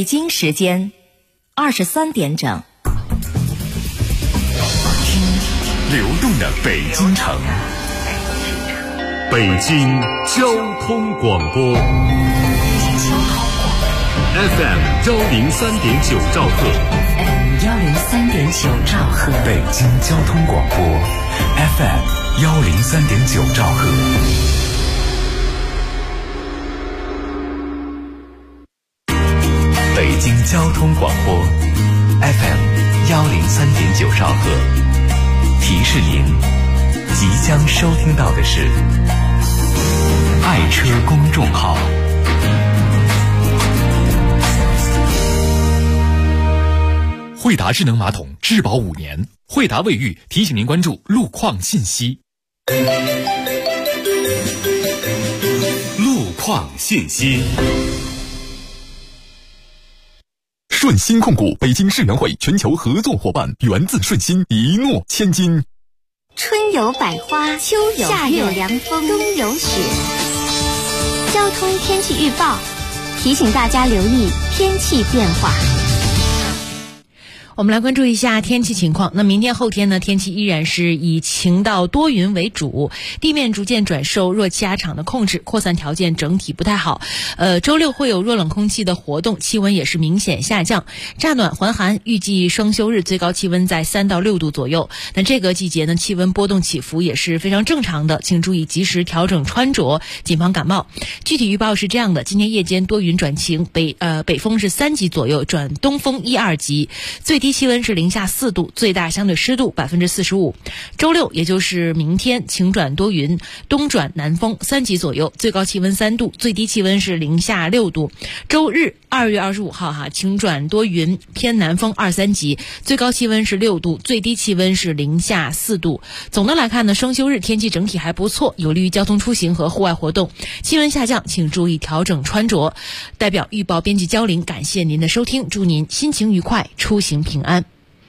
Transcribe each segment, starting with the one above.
北京时间23点整。 听流动的北京城，北京交通广播 FM 103.9兆赫， 103.9兆赫， 北京交通广播 FM 103.9兆赫。北京交通广播 FM 103.9兆赫，提示您即将收听到的是爱车公众号。惠达智能马桶质保5年，惠达卫浴提醒您关注路况信息。路况信息。顺鑫控股北京世园会全球合作伙伴，源自顺鑫，一诺千金。 春有百花，秋有夏有凉风，冬有雪。交通天气预报提醒大家留意天气变化。 我们来关注一下天气情况。那明天后天呢，天气依然是以晴到多云为主，地面逐渐转受弱气压场的控制，扩散条件整体不太好。周六会有弱冷空气的活动，气温也是明显下降，乍暖还寒，预计双休日最高气温在3到6度左右。那这个季节呢，气温波动起伏也是非常正常的，请注意及时调整穿着，谨防感冒。具体预报是这样的：今天夜间多云转晴，北风是3级左右转东风1、2级，最低气温是零下4度，最大相对湿度45%。周六也就是明天晴转多云，东转南风3级左右，最高气温3度，最低气温是零下6度。周日2月25号晴转多云，偏南风2、3级，最高气温是6度，最低气温是零下4度。总的来看呢，双休日天气整体还不错，有利于交通出行和户外活动。气温下降，请注意调整穿着。代表预报编辑焦玲，感谢您的收听，祝您心情愉快，出行平安。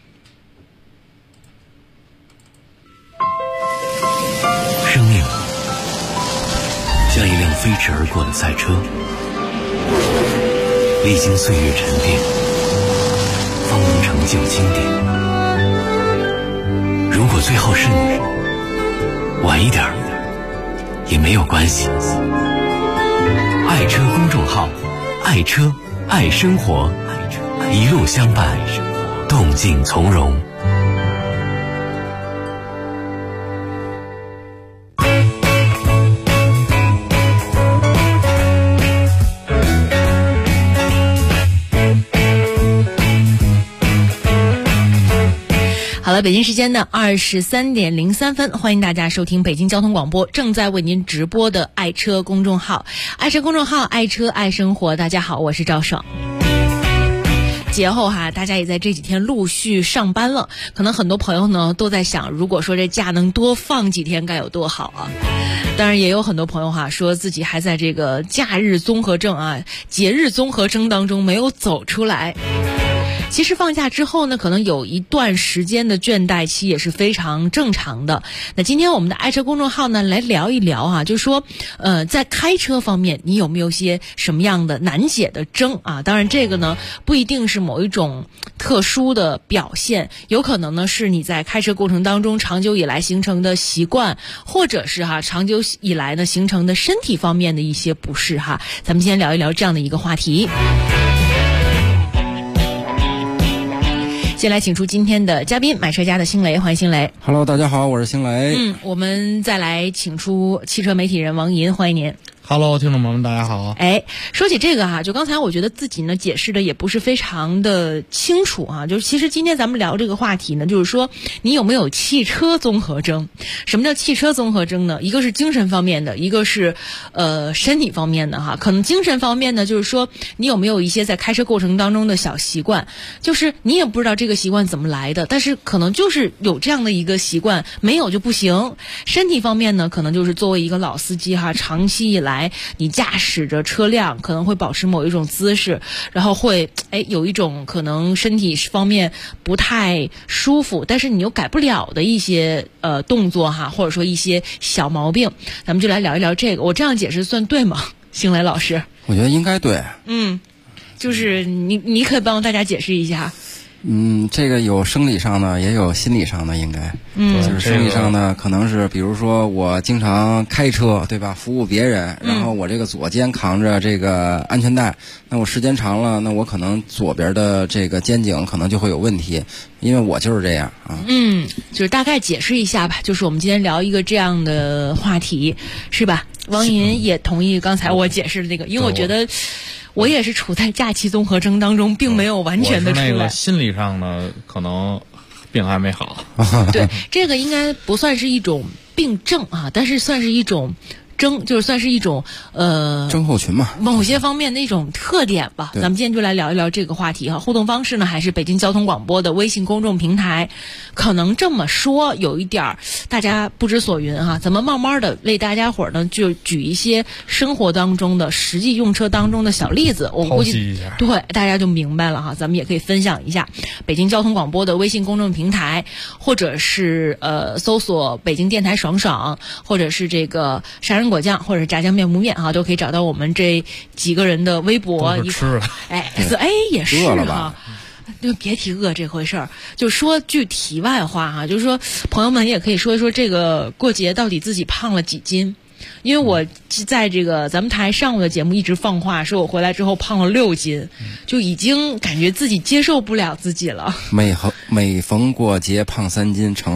生命像一辆飞驰而过的赛车，历经岁月沉淀，方能成就经典。如果最后是你，晚一点也没有关系。爱车公众号，爱车爱生活，一路相伴，动静从容。 好了，北京时间的23点03分，欢迎大家收听北京交通广播正在为您直播的爱车公众号，爱车公众号，爱车爱生活。大家好，我是赵爽。节后大家也在这几天陆续上班了，可能很多朋友呢都在想，如果说这假能多放几天该有多好啊。当然也有很多朋友说自己还在这个假日综合症节日综合征当中没有走出来。其实放假之后呢，可能有一段时间的倦怠期也是非常正常的。那今天我们的爱车公众号呢，来聊一聊就是说，在开车方面，你有没有些什么样的难解的症啊？当然这个呢，不一定是某一种特殊的表现，有可能呢是你在开车过程当中长久以来形成的习惯，或者是长久以来呢形成的身体方面的一些不适咱们先聊一聊这样的一个话题。先来请出今天的嘉宾，买车家的星雷，欢迎星雷。 Hello， 大家好，我是星雷。 我们再来请出汽车媒体人王银，欢迎您。 Hello， 听众朋友们，大家好。 说起这个就刚才我觉得自己呢解释的也不是非常的清楚就是其实今天咱们聊这个话题呢，就是说你有没有汽车综合征？什么叫汽车综合征呢？一个是精神方面的，一个是身体方面的可能精神方面呢，就是说你有没有一些在开车过程当中的小习惯，就是你也不知道这个习惯怎么来的，但是可能就是有这样的一个习惯，没有就不行。身体方面呢，可能就是作为一个老司机长期以来你驾驶着车辆可能会保持某一种姿势，然后会有一种可能身体方面不太舒服，但是你又改不了的一些动作或者说一些小毛病，咱们就来聊一聊这个。我这样解释算对吗？星雷老师， 我觉得应该对。 就是你可以帮大家解释一下。 这个有生理上的，也有心理上的，应该，就是生理上的，可能是比如说我经常开车，对吧？服务别人，然后我这个左肩扛着这个安全带，那我时间长了，那我可能左边的这个肩颈可能就会有问题，因为我就是这样啊。 就是大概解释一下吧，就是我们今天聊一个这样的话题，是吧？王银也同意刚才我解释的这个，因为我觉得我也是处在假期综合征当中，并没有完全的出来。 我是那个心理上的可能病还没好。 对，这个应该不算是一种病症啊，但是算是一种就是算是一种症候群嘛， 某些方面的一种特点吧。咱们今天就来聊一聊这个话题哈。互动方式呢，还是北京交通广播的微信公众平台。可能这么说有一点大家不知所云哈，咱们慢慢的为大家伙呢就举一些生活当中的实际用车当中的小例子，我估计对大家就明白了哈。咱们也可以分享一下北京交通广播的微信公众平台，或者是搜索北京电台爽爽，或者是这个杀人果酱或者炸酱面不面啊，都可以找到我们这几个人的微博。 都是吃了， 也是饿了吧？ 就别提饿这回事儿。就说句题外话哈，就是说朋友们也可以说一说这个过节到底自己胖了几斤。因为我在这个咱们台上午的节目一直放话，说我回来之后胖了6斤，就已经感觉自己接受不了自己了。 每逢过节胖3斤乘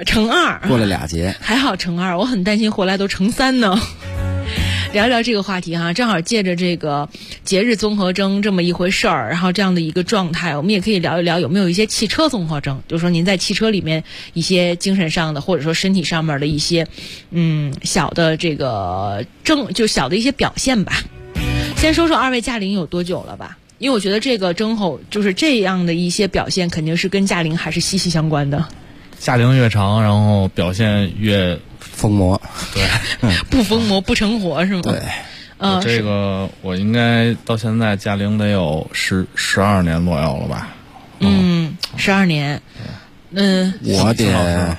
2，过了2节， 还好乘2，我很担心回来都乘3呢。聊一聊这个话题哈，正好借着这个节日综合征这么一回事儿，然后这样的一个状态，我们也可以聊一聊有没有一些汽车综合征，就是说您在汽车里面一些精神上的或者说身体上面的一些小的这个就小的一些表现吧。先说说二位驾龄有多久了吧？因为我觉得这个征候就是这样的一些表现肯定是跟驾龄还是息息相关的。 驾龄越长，然后表现越疯魔， 对， 不疯魔不成活是吗？ 对， 这个我应该到现在驾龄得有12年左右了吧 ？12年， 我得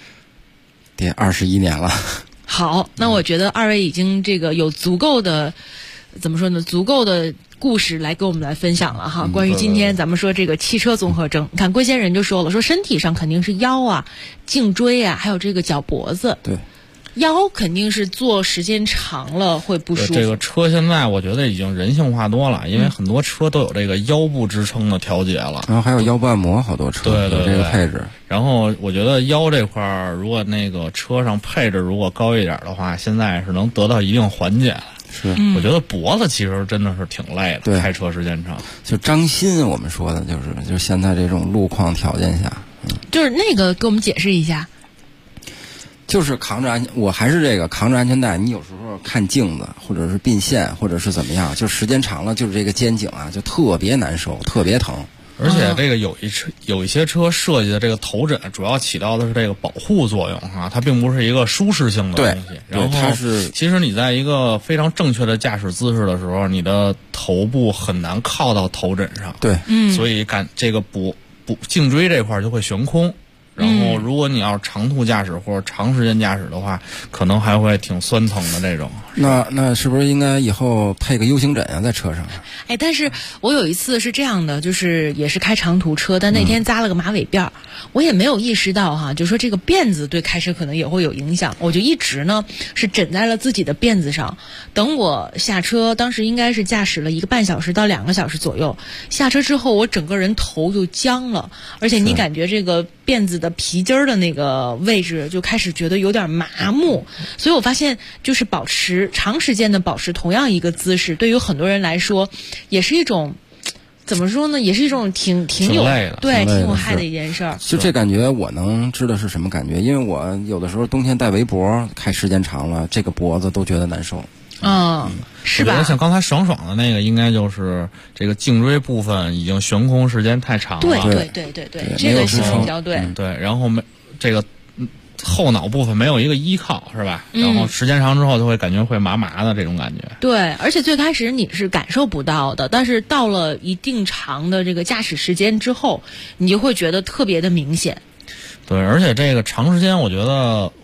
21年了。 好，那我觉得二位已经这个有足够的，怎么说呢？足够的故事来跟我们来分享了哈。关于今天咱们说这个汽车综合征，你看龟仙人就说了，说身体上肯定是腰啊、颈椎啊，还有这个脚脖子。 对， 腰肯定是坐时间长了会不舒服。 这个车现在我觉得已经人性化多了，因为很多车都有这个腰部支撑的调节了， 然后还有腰部按摩，好多车有这个配置。 然后我觉得腰这块儿，如果那个车上配置如果高一点的话，现在是能得到一定缓解。 是， 我觉得脖子其实真的是挺累的， 对， 开车时间长。 就张鑫我们说的就是现在这种路况条件下， 就是那个给我们解释一下。 就是我还是这个扛着安全带，你有时候看镜子，或者是并线，或者是怎么样，就时间长了，就是这个肩颈啊，就特别难受，特别疼。 而且这个有一些车设计的这个头枕，主要起到的是这个保护作用啊，它并不是一个舒适性的东西。然后它是其实你在一个非常正确的驾驶姿势的时候，你的头部很难靠到头枕上。 对， 所以这个颈椎这块就会悬空。然后，如果你要是长途驾驶或者长时间驾驶的话，可能还会挺酸疼的这种。 那是不是应该以后配个 U 型枕啊，在车上？ 但是我有一次是这样的，就是也是开长途车，但那天扎了个马尾辫，我也没有意识到哈，就说这个辫子对开车可能也会有影响，我就一直呢是枕在了自己的辫子上。等我下车，当时应该是驾驶了1个半小时到2个小时左右，下车之后我整个人头就僵了，而且你感觉这个辫子的皮筋儿的那个位置就开始觉得有点麻木，所以我发现就是长时间的保持同样一个姿势，对于很多人来说也是一种怎么说呢，也是一种挺有累的， 对，挺有害的一件事儿。 就这感觉我能知道是什么感觉，因为我有的时候冬天戴围脖，开时间长了，这个脖子都觉得难受。 是吧？ 像刚才爽爽的那个，应该就是这个颈椎部分已经悬空时间太长了。 对，这个是比较对。 对，然后这个后脑部分没有一个依靠，是吧？然后时间长之后就会感觉会麻麻的这种感觉。 对，而且最开始你是感受不到的，但是到了一定长的这个驾驶时间之后，你就会觉得特别的明显。 对，而且这个长时间，我觉得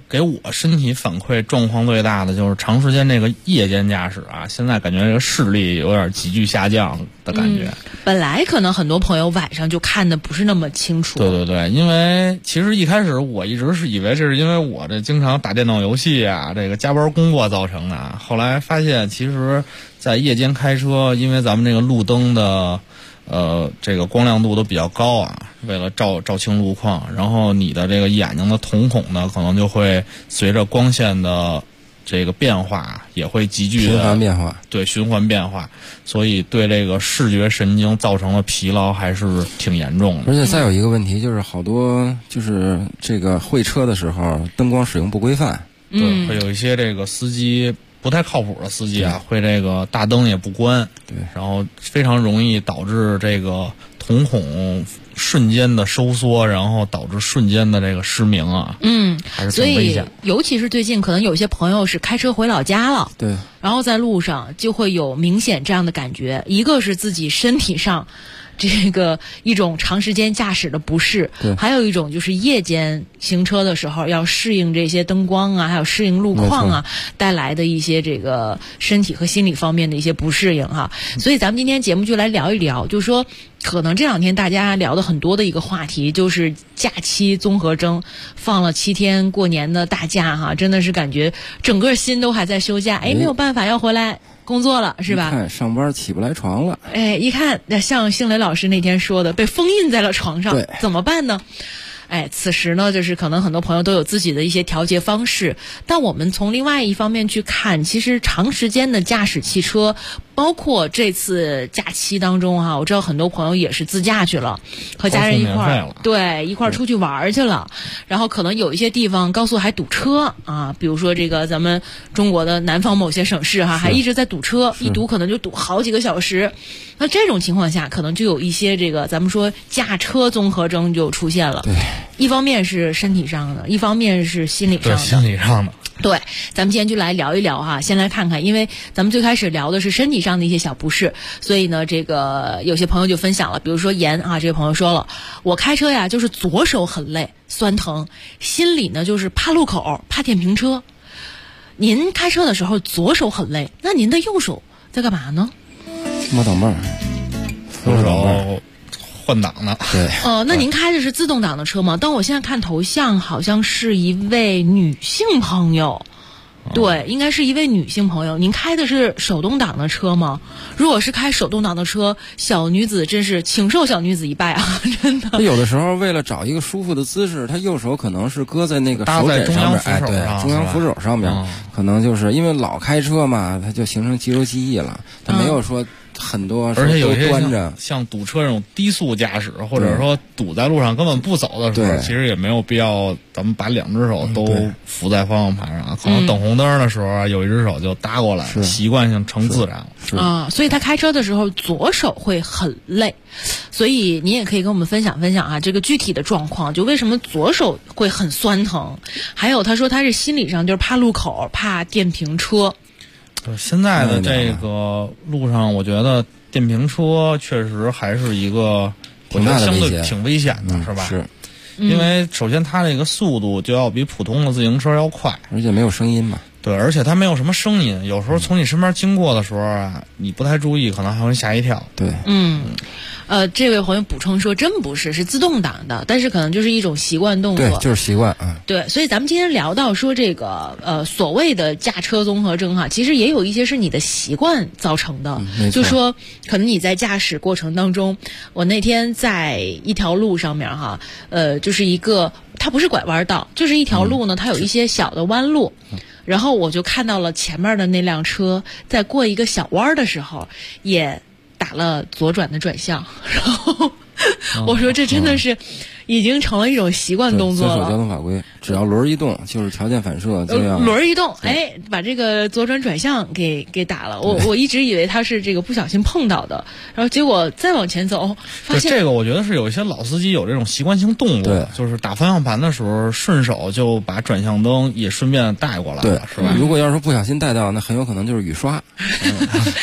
给我身体反馈状况最大的就是长时间这个夜间驾驶啊，现在感觉这个视力有点急剧下降的感觉。 本来可能很多朋友晚上就看的不是那么清楚。 对对对，因为其实一开始我一直是以为这是因为我这经常打电脑游戏啊，这个加班工作造成的。后来发现，其实，在夜间开车，因为咱们这个路灯的这个光亮度都比较高啊，为了照清路况，然后你的这个眼睛的瞳孔呢，可能就会随着光线的这个变化，也会急剧的循环变化， 对循环变化，所以对这个视觉神经造成了疲劳，还是挺严重的。 而且再有一个问题就是，好多就是这个会车的时候灯光使用不规范， 对，会有一些这个司机不太靠谱的司机啊，会这个大灯也不关， 对， 然后非常容易导致这个瞳孔瞬间的收缩，然后导致瞬间的这个失明啊，还是挺危险。 所以尤其是最近，可能有些朋友是开车回老家了， 对， 然后在路上就会有明显这样的感觉，一个是自己身体上这个一种长时间驾驶的不适，还有一种就是夜间行车的时候要适应这些灯光啊，还有适应路况啊带来的一些这个身体和心理方面的一些不适应哈。所以咱们今天节目就来聊一聊，就是说可能这两天大家聊的很多的一个话题就是假期综合征，放了7天过年的大假哈，真的是感觉整个心都还在休假，没有办法要回来工作了，是吧？ 看上班起不来床了， 一看像星雷老师那天说的，被封印在了床上，怎么办呢？此时呢，就是可能很多朋友都有自己的一些调节方式，但我们从另外一方面去看，其实长时间的驾驶汽车，包括这次假期当中哈，我知道很多朋友也是自驾去了，和家人一块儿出去玩去了，然后可能有一些地方高速还堵车啊，比如说这个咱们中国的南方某些省市哈，还一直在堵车，一堵可能就堵好几个小时。那这种情况下，可能就有一些这个咱们说驾车综合征就出现了。 对， 一方面是身体上的，一方面是心理上的。 对，心理上的。 对，咱们今天就来聊一聊哈，先来看看，因为咱们最开始聊的是身体上的一些小不适，所以呢，这个有些朋友就分享了，比如说严啊，这位朋友说了，我开车呀就是左手很累，酸疼，心里呢就是怕路口，怕电瓶车。您开车的时候左手很累，那您的右手在干嘛呢？ 摸挡把儿， 右手换挡呢。 对。 那您开的是自动挡的车吗？但我现在看头像好像是一位女性朋友。对，应该是一位女性朋友。您开的是手动挡的车吗？如果是开手动挡的车，小女子真是请受小女子一拜啊！真的。 有的时候为了找一个舒服的姿势，他右手可能是搁在那个手枕上面，对，中央扶手上面，可能就是因为老开车嘛，它就形成肌肉记忆了，他没有说很多， 而且有些端着像堵车这种低速驾驶，或者说堵在路上根本不走的时候，其实也没有必要咱们把两只手都扶在方向盘上，可能等红灯的时候啊，有一只手就搭过来，习惯性成自然了。所以他开车的时候左手会很累，所以你也可以跟我们分享分享啊，这个具体的状况，就为什么左手会很酸疼？还有他说他是心理上就是怕路口，怕电瓶车。 现在的这个路上，我觉得电瓶车确实还是一个我觉得相对挺危险的，是吧？ 是， 因为首先它这个速度就要比普通的自行车要快， 而且没有声音嘛。 对，而且它没有什么声音，有时候从你身边经过的时候啊，你不太注意，可能还会吓一跳。 对， 这位朋友补充说，真不是，是自动挡的，但是可能就是一种习惯动作。 对，就是习惯啊。 对，所以咱们今天聊到说这个所谓的驾车综合征哈，其实也有一些是你的习惯造成的。就说可能你在驾驶过程当中，我那天在一条路上面哈，就是一个它不是拐弯道，就是一条路呢，它有一些小的弯路。然后我就看到了前面的那辆车在过一个小弯的时候，也打了左转的转向，然后我说这真的是已经成了一种习惯动作了。 遵守交通法规，只要轮一动，就是条件反射就要轮一动，把这个左转转向给打了。我一直以为他是这个不小心碰到的，然后结果再往前走，发现这个我觉得是有一些老司机有这种习惯性动作，就是打方向盘的时候顺手就把转向灯也顺便带过来了，是吧？ 如果要是不小心带到，那很有可能就是雨刷。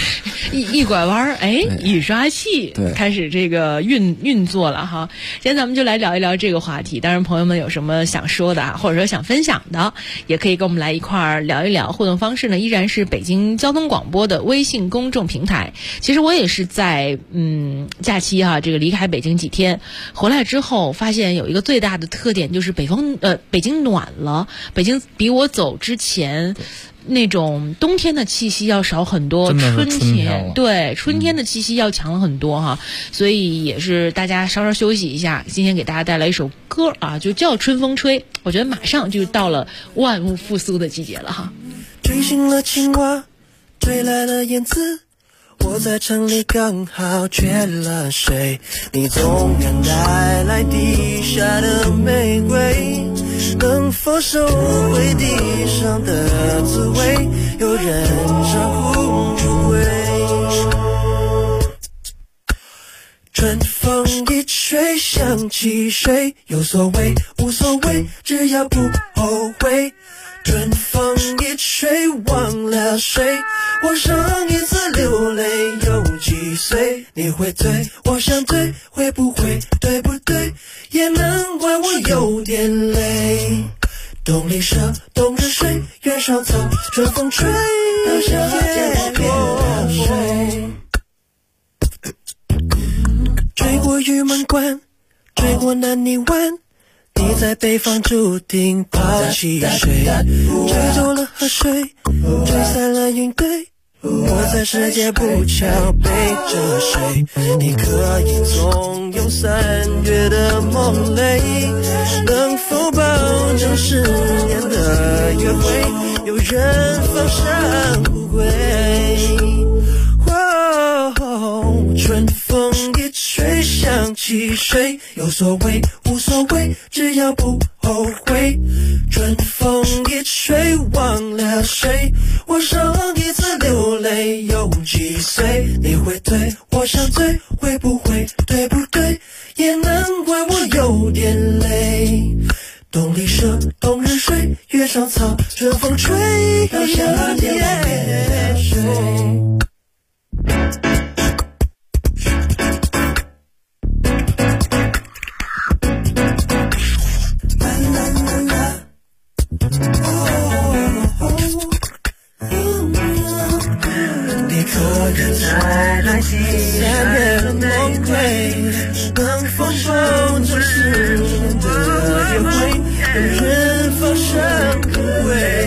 一拐弯，雨刷器开始这个运作了哈。今天咱们就来聊一聊这个话题。当然，朋友们有什么想说的或者说想分享的，也可以跟我们来一块儿聊一聊。互动方式呢，依然是北京交通广播的微信公众平台。其实我也是在假期这个离开北京几天，回来之后发现有一个最大的特点，就是北京暖了，北京比我走之前那种冬天的气息要少很多，春天的气息要强了很多哈，所以也是大家稍稍休息一下。今天给大家带来一首歌就叫《春风吹》，我觉得马上就到了万物复苏的季节了哈。 吹醒了青蛙，吹来了燕子，我在城里刚好缺了水，你总敢带来地下的玫瑰，能否收回地上的滋味，有人找不回。春风一吹想起谁，有所谓无所谓，只要不后悔。春风一吹忘了谁，我上一次流泪有几岁，你会醉我想醉，会不会对不对，也难怪我有点累。冬里蛇冬日水，原上草，春风吹到夏天落水。吹过玉门关，吹过南泥湾，你在北方注定抛弃谁，吹走了河水，吹散了云堆，我在世界不桥背着谁，你可以纵有3月的梦泪，能否保证10年的约会，有人放闪不归。春风一吹想起谁，有所谓无所谓，只要不后悔。春风一吹忘了谁，我上一次流泪有几岁，你会醉我想醉，会不会对不对，也难怪我有点累。冬里蛇冬日水，月上草，春风吹到夏天落水。你可人再来3月的梦归，能否保证10年的约会，有人放闪不归。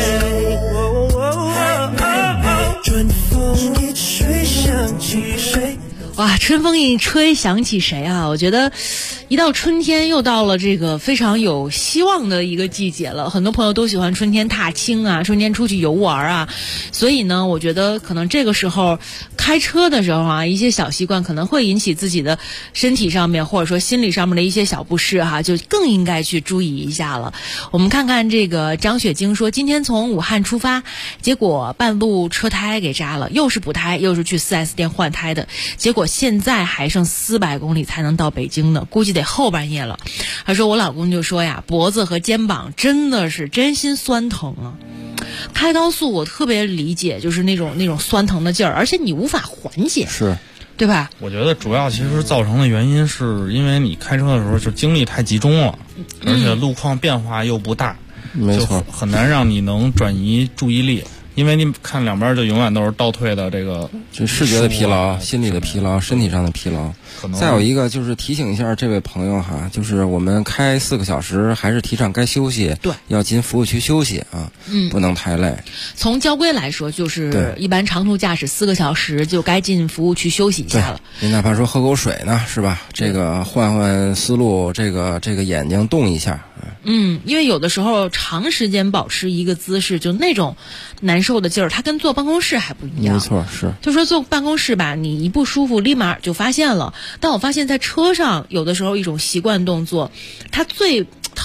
春风一吹想起谁， 哇，春风一吹想起谁啊？我觉得一到春天又到了这个非常有希望的一个季节了，很多朋友都喜欢春天踏青啊，春天出去游玩啊，所以呢，我觉得可能这个时候开车的时候一些小习惯可能会引起自己的身体上面或者说心理上面的一些小不适就更应该去注意一下了。我们看看这个张雪晶说，今天从武汉出发，结果半路车胎给扎了，又是补胎又是去 4S 店换胎的，结果现在还剩400公里才能到北京呢，估计得后半夜了。他说我老公就说呀，脖子和肩膀真的是真心酸疼啊。开高速我特别理解，就是那种酸疼的劲儿，而且你无法缓解， 是对吧？ 我觉得主要其实造成的原因是因为你开车的时候就精力太集中了，而且路况变化又不大， 没错， 就很难让你能转移注意力。因为你看两边就永远都是倒退的，这个就视觉的疲劳、心理的疲劳、身体上的疲劳。再有一个就是提醒一下这位朋友就是我们开4个小时，还是提倡该休息， 对， 要进服务区休息不能太累。 从交规来说，就是一般长途驾驶4个小时就该进服务区休息一下了。 你哪怕说喝口水呢，是吧？这个换换思路，这个眼睛动一下。 因为有的时候长时间保持一个姿势，就那种难受的劲儿，它跟坐办公室还不一样。 没错，是。 就说坐办公室吧，你一不舒服立马就发现了。但我发现在车上有的时候一种习惯动作，它最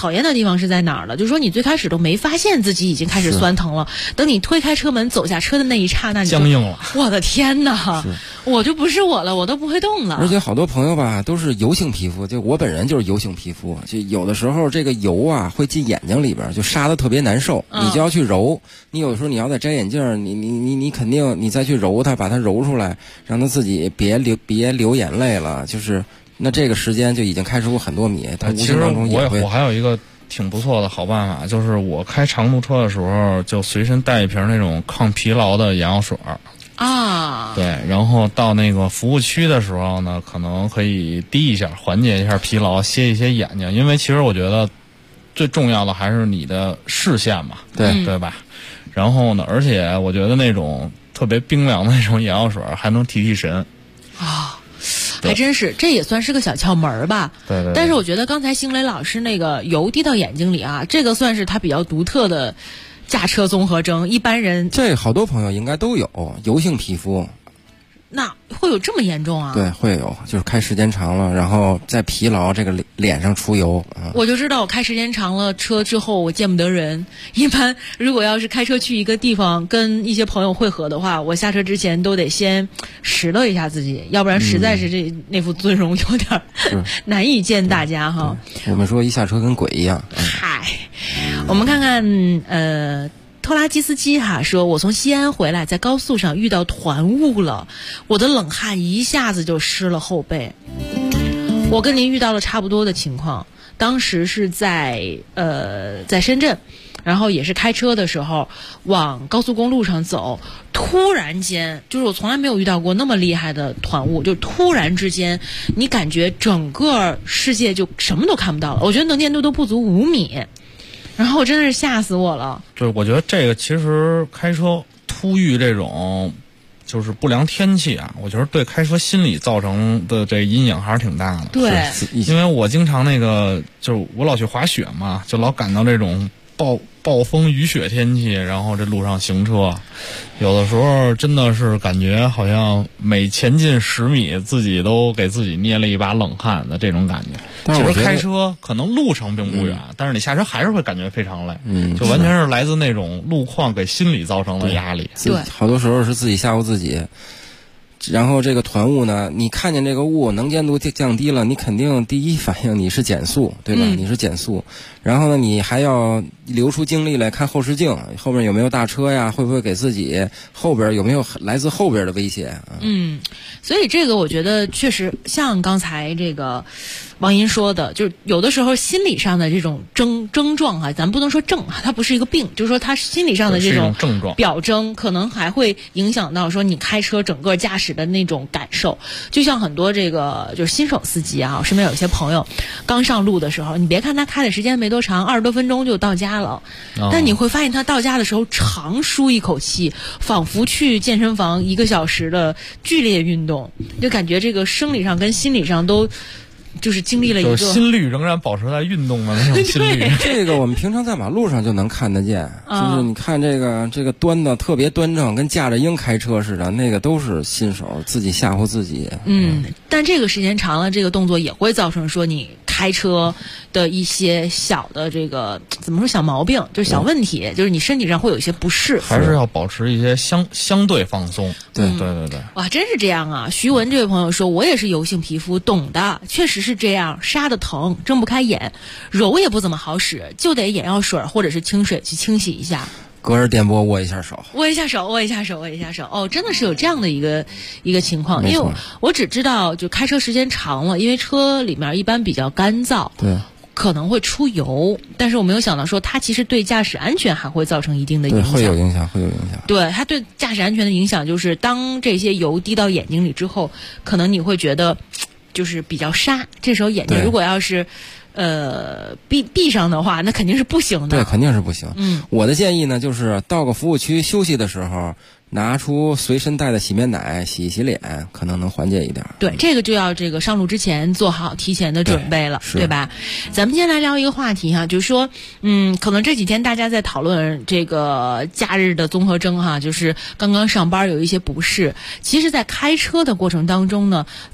讨厌的地方是在哪儿了？就是说你最开始都没发现自己已经开始酸疼了，等你推开车门走下车的那一刹那，你就僵硬了。 我的天哪，我就不是我了，我都不会动了。 而且好多朋友吧都是油性皮肤，就我本人就是油性皮肤，就有的时候这个油啊会进眼睛里边，就杀得特别难受，你就要去揉。你有时候你要再摘眼镜，你肯定你再去揉它，把它揉出来，让它自己别流眼泪了，就是那这个时间就已经开出很多米，它无形当中也会。 我还有一个挺不错的好办法，就是我开长途车的时候就随身带一瓶那种抗疲劳的眼药水啊。 对，然后到那个服务区的时候呢，可能可以滴一下，缓解一下疲劳，歇一歇眼睛。因为其实我觉得最重要的还是你的视线嘛，对吧？然后呢，而且我觉得那种特别冰凉的那种眼药水还能提神啊。还真是，这也算是个小窍门吧。 对。 但是我觉得刚才星雷老师那个油滴到眼睛里啊，这个算是他比较独特的驾车综合征。一般人这好多朋友应该都有油性皮肤。 那会有这么严重啊？ 对，会有，就是开时间长了，然后再疲劳，这个脸上出油。 我就知道我开时间长了车之后我见不得人。一般如果要是开车去一个地方跟一些朋友会合的话，我下车之前都得先拾掇一下自己，要不然实在是那副尊容有点难以见大家哈。 我们说一下车跟鬼一样。 嗨，我们看看拖拉机司机说，我从西安回来，在高速上遇到团雾了，我的冷汗一下子就湿了后背。我跟您遇到了差不多的情况，当时是在深圳，然后也是开车的时候往高速公路上走，突然间就是我从来没有遇到过那么厉害的团雾，就突然之间你感觉整个世界就什么都看不到了，我觉得能见度都不足5米。然后真的是吓死我了。 对，我觉得这个其实开车突遇这种就是不良天气啊，我觉得对开车心理造成的这阴影还是挺大的。 对， 因为我经常就是我老去滑雪嘛，就老赶到这种暴风雨雪天气，然后这路上行车，有的时候真的是感觉好像每前进10米，自己都给自己捏了一把冷汗的这种感觉。其实开车可能路程并不远，但是你下车还是会感觉非常累，就完全是来自那种路况给心理造成的压力。 对， 好多时候是自己吓唬自己。然后这个团雾呢，你看见这个雾能见度降低了，你肯定第一反应你是减速，对吧？你是减速，然后呢，你还要留出精力来看后视镜，后面有没有大车呀？会不会给自己后边有没有来自后边的威胁？ 所以这个我觉得确实像刚才这个王银说的，就是有的时候心理上的这种症状啊，咱不能说症啊，它不是一个病，就是说它心理上的这种症状表征，可能还会影响到说你开车整个驾驶的那种感受。就像很多这个就是新手司机啊，我身边有些朋友刚上路的时候，你别看他开的时间没多长，20多分钟就到家了，但你会发现他到家的时候长舒一口气，仿佛去健身房1个小时的剧烈运动，就感觉这个生理上跟心理上都就是经历了一个就是心率仍然保持在运动的那种心率。 这个我们平常在马路上就能看得见，就是你看这个端的特别端正，跟驾着鹰开车似的，那个都是新手自己吓唬自己。 但这个时间长了，这个动作也会造成说你开车的一些小的这个怎么说小毛病，就是小问题，就是你身体上会有一些不适， 还是要保持一些相对放松。对。 哇，真是这样啊！徐文这位朋友说，我也是油性皮肤，懂的，确实是这样，杀得疼，睁不开眼，揉也不怎么好使，就得眼药水或者是清水去清洗一下。 隔着电波握一下手。 哦，真的是有这样的一个情况，因为我只知道就开车时间长了，因为车里面一般比较干燥， 对， 可能会出油，但是我没有想到说它其实对驾驶安全还会造成一定的影响。 会有影响。 对，它对驾驶安全的影响就是当这些油滴到眼睛里之后，可能你会觉得就是比较沙，这时候眼睛如果要是闭上的话，那肯定是不行的。 对，肯定是不行。我的建议呢，就是到个服务区休息的时候，拿出随身带的洗面奶洗一洗脸，可能能缓解一点。 对，这个就要这个上路之前做好提前的准备了， 对吧？咱们今天来聊一个话题哈，就是说，可能这几天大家在讨论这个假日的综合征哈，就是刚刚上班有一些不适。其实，在开车的过程当中呢，这么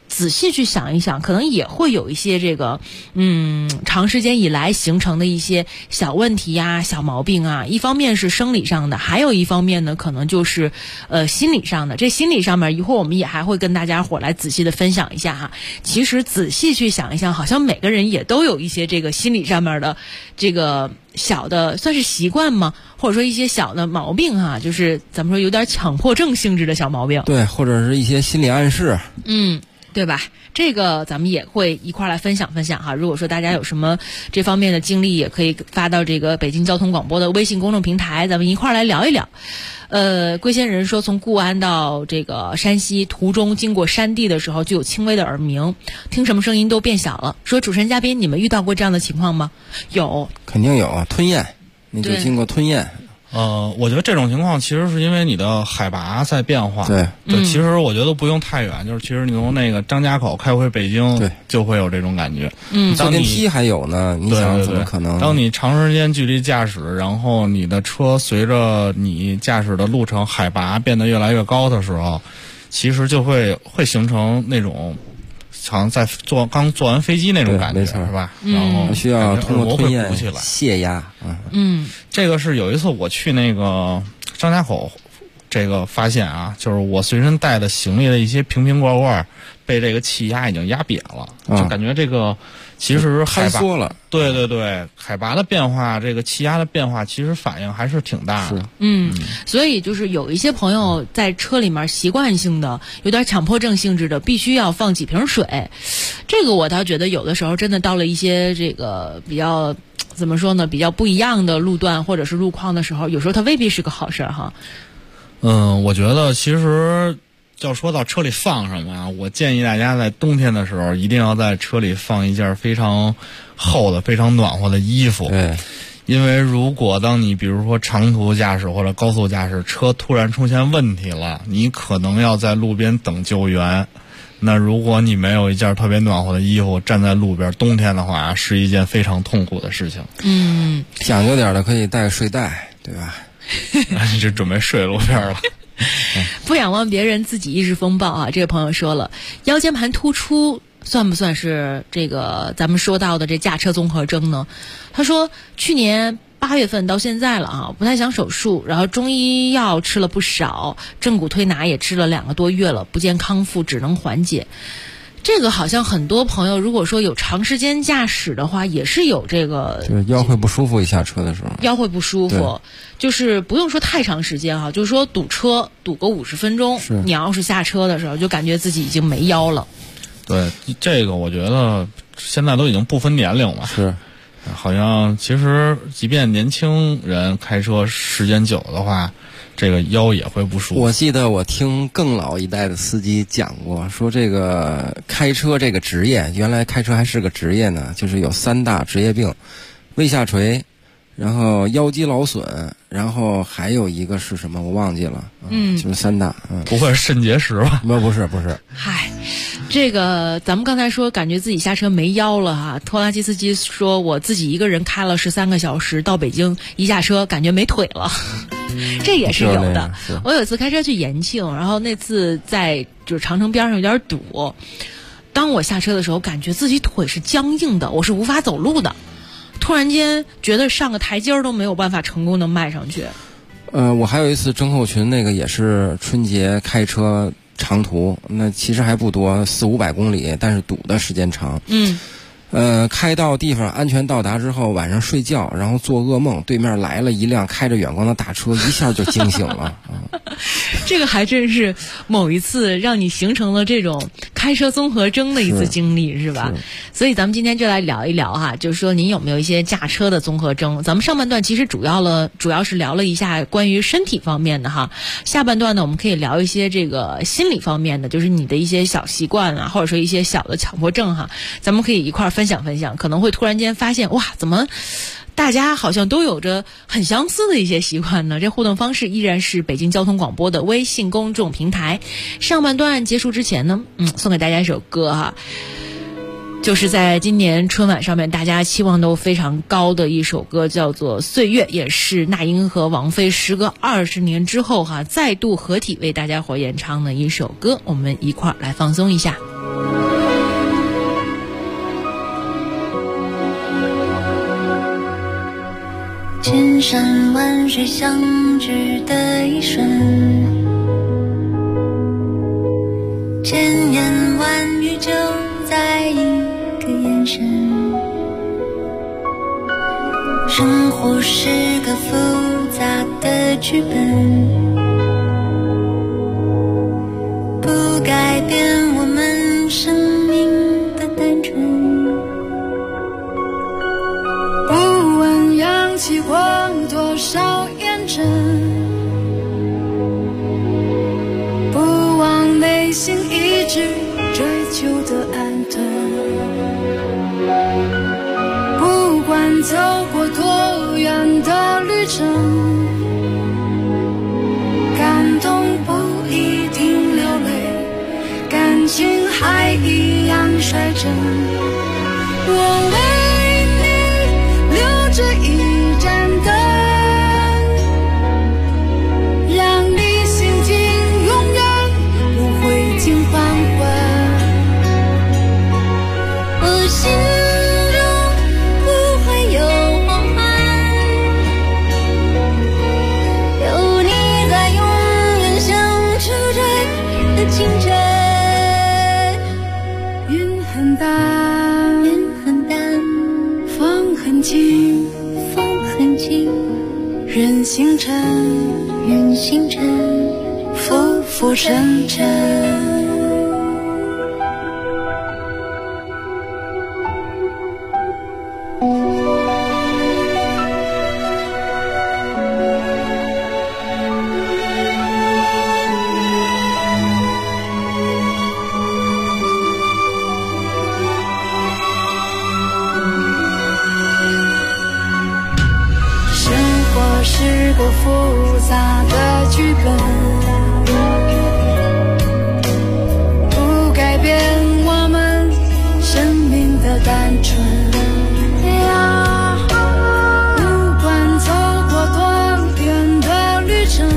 仔细去想一想，可能也会有一些这个长时间以来形成的一些小问题呀、小毛病啊。一方面是生理上的，还有一方面呢，可能就是心理上的。这心理上面，一会儿我们也还会跟大家伙来仔细的分享一下哈。其实仔细去想一想，好像每个人也都有一些这个心理上面的这个小的算是习惯吗？或者说一些小的毛病哈，就是咱们说有点强迫症性质的小毛病。 对，或者是一些心理暗示。 对吧？这个咱们也会一块来分享分享哈。如果说大家有什么这方面的经历，也可以发到这个北京交通广播的微信公众平台，咱们一块来聊一聊。龟仙人说，从固安到这个山西途中经过山地的时候，就有轻微的耳鸣，听什么声音都变小了。说主持人嘉宾，你们遇到过这样的情况吗？有， 肯定有啊，吞咽，你就经过吞咽。 我觉得这种情况其实是因为你的海拔在变化。 对， 其实我觉得不用太远，就是其实你从那个张家口开回北京，对，就会有这种感觉。 坐电梯还有呢，你想怎么可能？ 当你长时间距离驾驶，然后你的车随着你驾驶的路程海拔变得越来越高的时候，其实就会形成那种好像在刚坐完飞机那种感觉，是吧？然后需要通过吞咽泄压。 这个是有一次我去那个张家口，这个发现啊，就是我随身带的行李的一些瓶罐被这个气压已经压瘪了，就感觉这个其实海拔缩了。 对，海拔的变化，这个气压的变化，其实反应还是挺大的。 所以就是有一些朋友在车里面习惯性的有点强迫症性质的，必须要放几瓶水。这个我倒觉得有的时候真的到了一些这个比较怎么说呢，比较不一样的路段或者是路况的时候，有时候它未必是个好事哈。 我觉得其实要说到车里放什么呀，我建议大家在冬天的时候一定要在车里放一件非常厚的、非常暖和的衣服。 对， 因为如果当你比如说长途驾驶或者高速驾驶，车突然出现问题了，你可能要在路边等救援。那如果你没有一件特别暖和的衣服，站在路边，冬天的话是一件非常痛苦的事情。 讲究点的可以带个睡袋，对吧？ 你就准备睡路边了。 不仰望别人，自己意识风暴啊！这位朋友说了，腰间盘突出算不算是这个咱们说到的这驾车综合征呢？他说去年8月份到现在了啊，不太想手术，然后中医药吃了不少，正骨推拿也吃了2个多月了，不见康复，只能缓解。这个好像很多朋友如果说有长时间驾驶的话，也是有这个， 就是腰会不舒服，一下车的时候腰会不舒服，就是不用说太长时间哈，就是说堵车堵个50分钟，你要是下车的时候就感觉自己已经没腰了。 对，这个我觉得现在都已经不分年龄了， 是好像其实即便年轻人开车时间久的话，这个腰也会不舒服。 我记得我听更老一代的司机讲过，说这个开车这个职业，原来开车还是个职业呢，就是有3大职业病：胃下垂，然后腰肌劳损，然后还有一个是什么我忘记了。就是3大。 不会是肾结石吧？ 不是。 嗨，这个咱们刚才说感觉自己下车没腰了哈，拖拉机司机说我自己一个人开了13个小时到北京，一下车感觉没腿了。这也是有的。我有一次开车去延庆，然后那次在就是长城边上有点堵，当我下车的时候感觉自己腿是僵硬的，我是无法走路的，突然间觉得上个台阶都没有办法成功的迈上去。 我还有一次症候群，那个也是春节开车长途，那其实还不多，400-500公里，但是堵的时间长。开到地方安全到达之后，晚上睡觉，然后做噩梦，对面来了一辆开着远光的大车，一下就惊醒了。 这个还真是某一次让你形成了这种开车综合征的一次经历，是吧？所以咱们今天就来聊一聊哈，就是说您有没有一些驾车的综合征？咱们上半段其实主要是聊了一下关于身体方面的哈，下半段呢我们可以聊一些这个心理方面的，就是你的一些小习惯啊，或者说一些小的强迫症哈，咱们可以一块分享分享，可能会突然间发现哇，怎么大家好像都有着很相似的一些习惯呢？这互动方式依然是北京交通广播的微信公众平台。上半段结束之前呢，送给大家一首歌哈，就是在今年春晚上面大家期望都非常高的一首歌，叫做《岁月》，也是那英和王菲时隔20年之后哈再度合体为大家伙演唱的一首歌，我们一块儿来放松一下。 千山万水相聚的一瞬，千言万语就在一个眼神。生活是个复杂的剧本，不改变我们生命的单纯。 不问扬起过多少验证，不忘内心一直追求的安顿。不管走过多远的旅程，感动不一定流泪，感情还一样率真。我为你留着一盏灯，让你心境永远不会尽黄昏。 我心中不会有黄昏，有你在永远相处着的清晨。 云很淡， 云很淡， 风很轻， 风很轻， 人星辰， 人星辰， 浮浮沉沉。是个复杂的剧本，不改变我们生命的单纯。不管走过多远的旅程，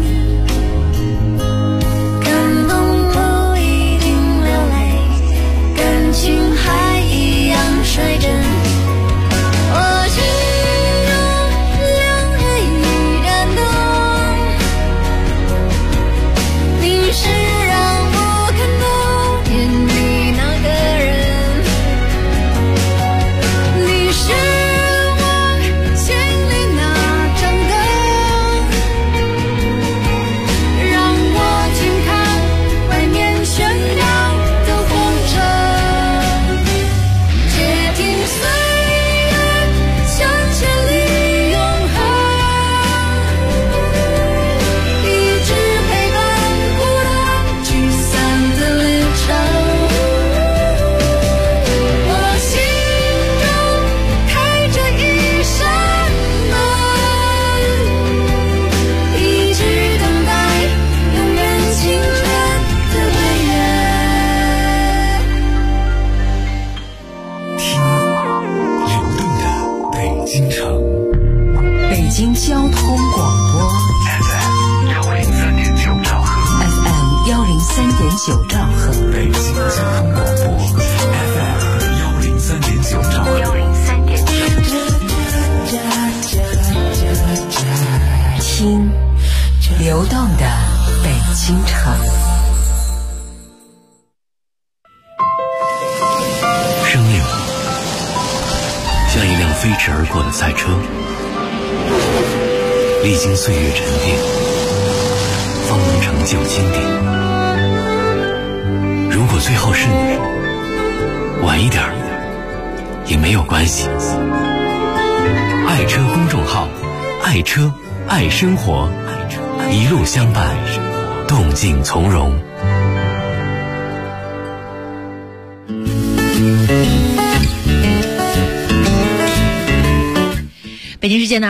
感动不一定流泪，感情还一样率真。我心是让我看到眼里那个人，你是我心里那盏灯，让我静看外面喧闹的红尘，接听岁月像千里永恒，一直陪伴聚散的旅程。我心中开着一扇门，一直等待永远清澈的归人。 听流动的北京城， 北京交通广播 FM 103.9兆赫。 103.9兆赫， 北京交通广播 FM 103.9兆赫。 听流动的北京城。 生命像一辆飞驰而过的赛车，历经岁月沉淀，方能成就经典。如果最后是你，晚一点也没有关系。爱车公众号，爱车爱生活，一路相伴，动静从容。 北京时间的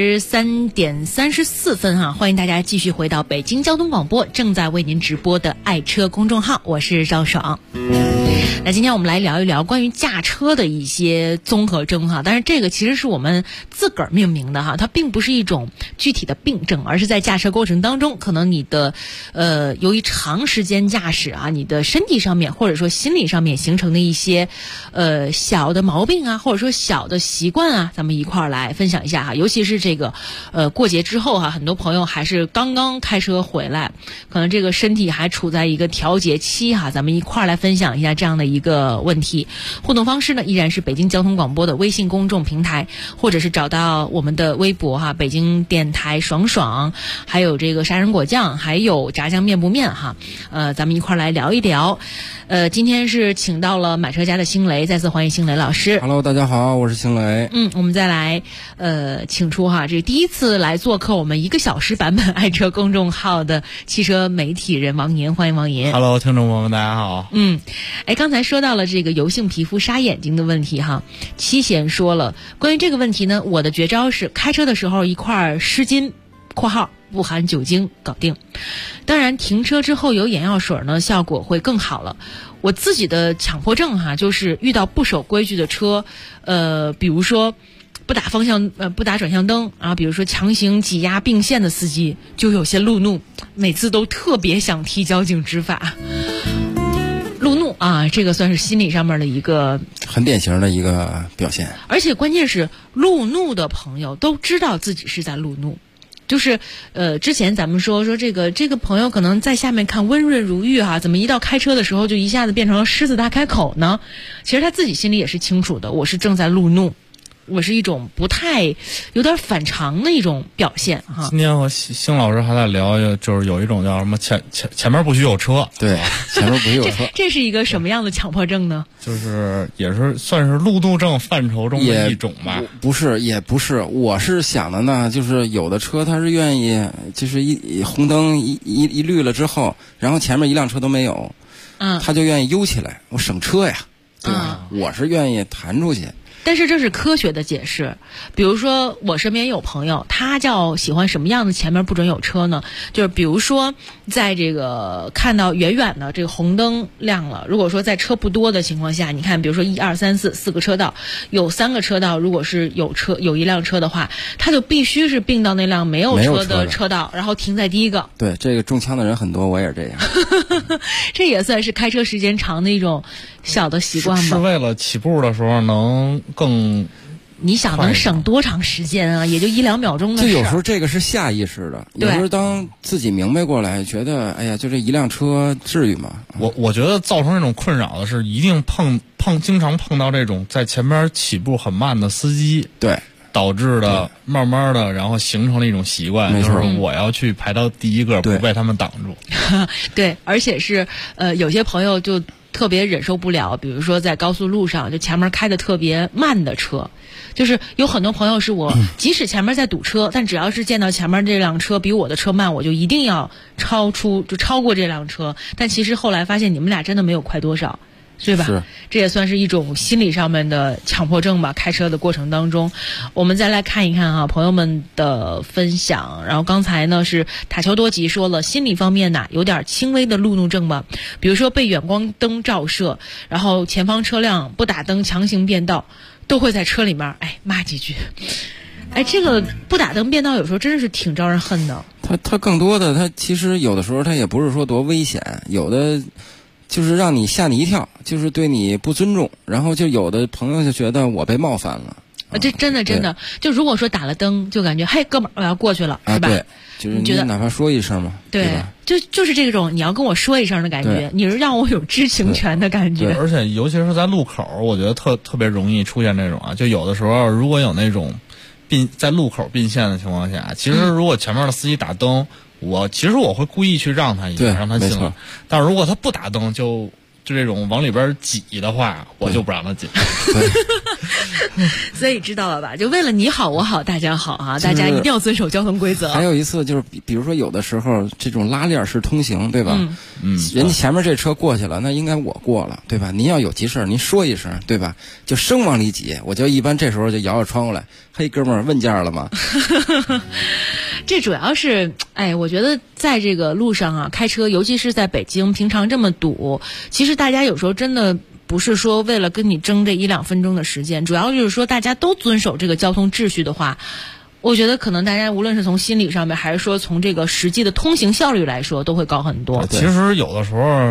23:34哈，欢迎大家继续回到北京交通广播正在为您直播的爱车公众号，我是赵爽。那今天我们来聊一聊关于驾车的一些综合征哈，但是这个其实是我们自个儿命名的哈，它并不是一种具体的病症，而是在驾车过程当中，可能你的由于长时间驾驶啊，你的身体上面或者说心理上面形成的一些小的毛病啊，或者说小的习惯啊，咱们一块儿来分享一下哈，尤其是这个过节之后哈，很多朋友还是刚刚开车回来，可能这个身体还处在一个调节期哈，咱们一块儿来分享一下这样的一个问题。互动方式呢依然是北京交通广播的微信公众平台，或者是找到我们的微博哈，北京电台爽爽，还有这个杀人果酱，还有炸酱面不面哈，咱们一块儿来聊一聊。今天是请到了买车家的星雷，再次欢迎星雷老师。 Hello， 大家好，我是星雷。 我们再来请出哈，这第一次来做客我们1个小时版本爱车公众号的汽车媒体人王银，欢迎王银。 Hello， 听众朋友们，大家好。 刚才说到了这个油性皮肤杀眼睛的问题哈，七贤说了，关于这个问题呢，我的绝招是开车的时候一块湿巾（括号不含酒精）搞定。当然停车之后有眼药水呢，效果会更好了。我自己的强迫症哈，就是遇到不守规矩的车，比如说不打转向灯啊，比如说强行挤压并线的司机，就有些路怒，每次都特别想替交警执法。路怒啊，这个算是心理上面的一个很典型的一个表现。 而且关键是路怒的朋友都知道自己是在路怒。就是之前咱们说这个朋友可能在下面看温润如玉哈，怎么一到开车的时候就一下子变成了狮子大开口呢？其实他自己心里也是清楚的，我是正在路怒，我是一种不太有点反常的一种表现哈。 今天和星老师还在聊，就是有一种叫什么前面不许有车， 对，前面不许有车。 这是一个什么样的强迫症呢？ 就是也是算是路怒症范畴中的一种吧。 不是，也不是，我是想的呢，就是有的车它是愿意，就是一红灯一绿了之后，然后前面一辆车都没有，他就愿意悠起来，我省车呀，对吧？我是愿意弹出去。 但是这是科学的解释，比如说我身边有朋友，他叫喜欢什么样的前面不准有车呢？就是比如说在这个看到远远的这个红灯亮了，如果说在车不多的情况下，你看比如说1、2、3、4个车道，有3个车道，如果是有一辆车的话，他就必须是并到那辆没有车的车道，然后停在第一个。 对，这个中枪的人很多，我也是这样。 这也算是开车时间长的一种小的习惯吧。 是为了起步的时候能更， 你想能省多长时间啊？也就1、2秒钟的事。 就有时候这个是下意识的，有时候当自己明白过来，觉得哎呀，就这一辆车至于吗？ 我觉得造成这种困扰的是，一定经常碰到这种在前边起步很慢的司机， 对， 导致的慢慢的，然后形成了一种习惯，就是我要去排到第一个，不被他们挡住。 对，而且是有些朋友就特别忍受不了，比如说在高速路上，就前面开的特别慢的车，就是有很多朋友是我即使前面在堵车，但只要是见到前面这辆车比我的车慢，我就一定要超过这辆车。但其实后来发现你们俩真的没有快多少，对吧？ 是， 这也算是一种心理上面的强迫症吧。开车的过程当中，我们再来看一看哈朋友们的分享。然后刚才呢是塔丘多吉说了，心理方面呢有点轻微的路怒症吧，比如说被远光灯照射，然后前方车辆不打灯强行变道，都会在车里面骂几句。这个不打灯变道有时候真的是挺招人恨的。 他更多的他其实有的时候他也不是说多危险，有的就是让你吓你一跳，就是对你不尊重，然后就有的朋友就觉得我被冒犯了。 这真的，就如果说打了灯，就感觉嘿哥们儿我要过去了，是吧？ 对，就是你哪怕说一声嘛，对吧？ 就是这种你要跟我说一声的感觉，你是让我有知情权的感觉。 而且尤其是在路口，我觉得特别容易出现这种就有的时候如果有那种在路口并线的情况下，其实如果前面的司机打灯，其实我会故意去让他一下，让他进来。但是如果他不打灯，就这种往里边挤的话，我就不让他进。 所以知道了吧？就为了你好我好大家好啊，大家一定要遵守交通规则。 还有一次就是比如说有的时候这种拉链式通行，对吧？人家前面这车过去了，那应该我过了，对吧？您要有急事您说一声，对吧？就生往里挤，我就一般这时候就摇摇窗户来，嘿哥们儿问价了吗？ 这主要是我觉得在这个路上啊开车，尤其是在北京平常这么堵，其实大家有时候真的不是说为了跟你争这1、2分钟的时间，主要就是说大家都遵守这个交通秩序的话，我觉得可能大家无论是从心理上面还是说从这个实际的通行效率来说都会高很多。 其实有的时候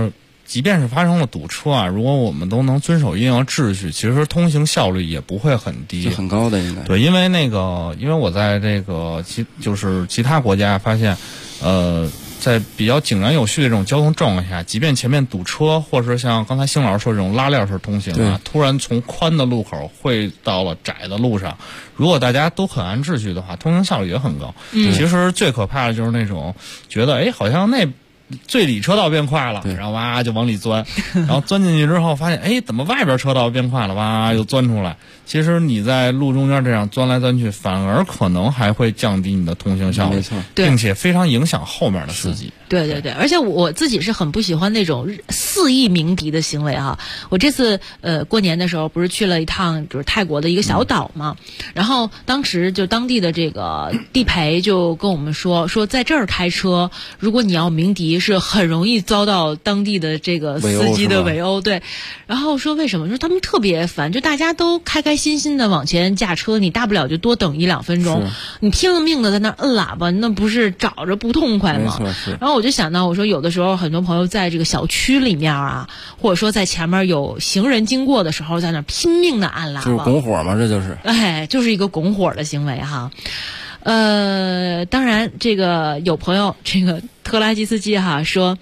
即便是发生了堵车啊，如果我们都能遵守一定的秩序，其实通行效率也不会很低， 很高的应该。 对，因为我在这个其他国家发现，在比较井然有序的这种交通状况下，即便前面堵车，或者是像刚才星老师说这种拉链式通行啊，突然从宽的路口会到了窄的路上，如果大家都很按秩序的话，通行效率也很高。其实最可怕的就是那种觉得好像那最里车道变快了，然后哇就往里钻，然后钻进去之后发现怎么外边车道变快了，哇又钻出来。其实你在路中间这样钻来钻去，反而可能还会降低你的通行效率，并且非常影响后面的司机。 对对对，而且我自己是很不喜欢那种肆意鸣笛的行为啊。我这次过年的时候不是去了一趟就是泰国的一个小岛嘛，然后当时就当地的这个地陪就跟我们说在这儿开车，如果你要鸣笛是很容易遭到当地的这个司机的围殴。对，然后说为什么？说他们特别烦，就大家都开心心的往前驾车，你大不了就多等1-2分钟，你拼了命的在那摁喇叭，那不是找着不痛快吗？然后我就想到，我说有的时候很多朋友在这个小区里面啊，或者说在前面有行人经过的时候，在那拼命的按喇叭， 就是拱火嘛，这就是就是一个拱火的行为哈。当然这个有朋友这个拖拉机司机哈说，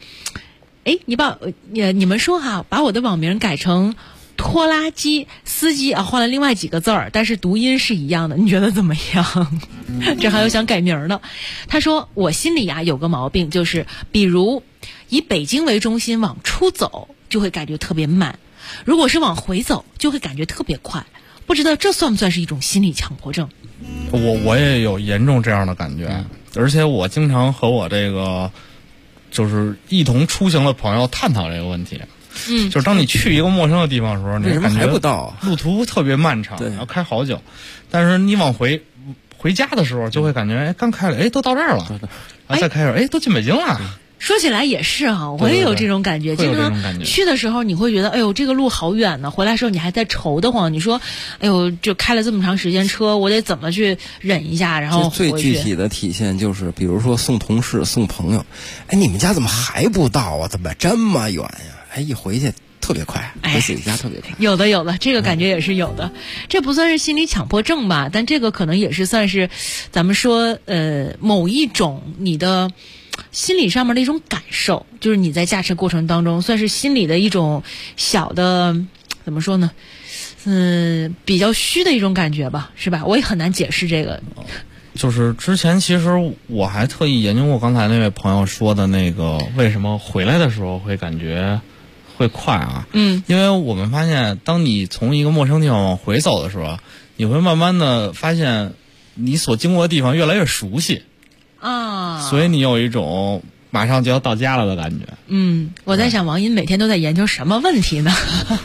你们说哈，把我的网名改成拖拉机司机啊，换了另外几个字儿，但是读音是一样的，你觉得怎么样？这还有想改名呢。他说我心里有个毛病，就是比如以北京为中心往出走就会感觉特别慢，如果是往回走就会感觉特别快，不知道这算不算是一种心理强迫症？ 我也有严重这样的感觉，而且我经常和我这个就是一同出行的朋友探讨这个问题。就是当你去一个陌生的地方的时候，你感觉路途特别漫长，要开好久。但是你往回家的时候，就会感觉刚开了，都到这儿了，再开始都进北京了。 说起来也是啊，我也有这种感觉。经常去的时候，你会觉得这个路好远呢，回来的时候你还在愁得慌。你说就开了这么长时间车，我得怎么去忍一下，然后最具体的体现就是，比如说送同事、送朋友，你们家怎么还不到啊？怎么这么远呀？一回去特别快，回自己家特别快。 有的，这个感觉也是有的。这不算是心理强迫症吧？但这个可能也是算是，咱们说某一种你的心理上面的一种感受，就是你在驾驶过程当中，算是心理的一种小的，怎么说呢？比较虚的一种感觉吧，是吧？我也很难解释这个。 就是之前其实我还特意研究过刚才那位朋友说的那个为什么回来的时候会感觉会快啊？因为我们发现当你从一个陌生地方往回走的时候，你会慢慢的发现你所经过的地方越来越熟悉啊，所以你有一种马上就要到家了的感觉。 我在想王银每天都在研究什么问题呢？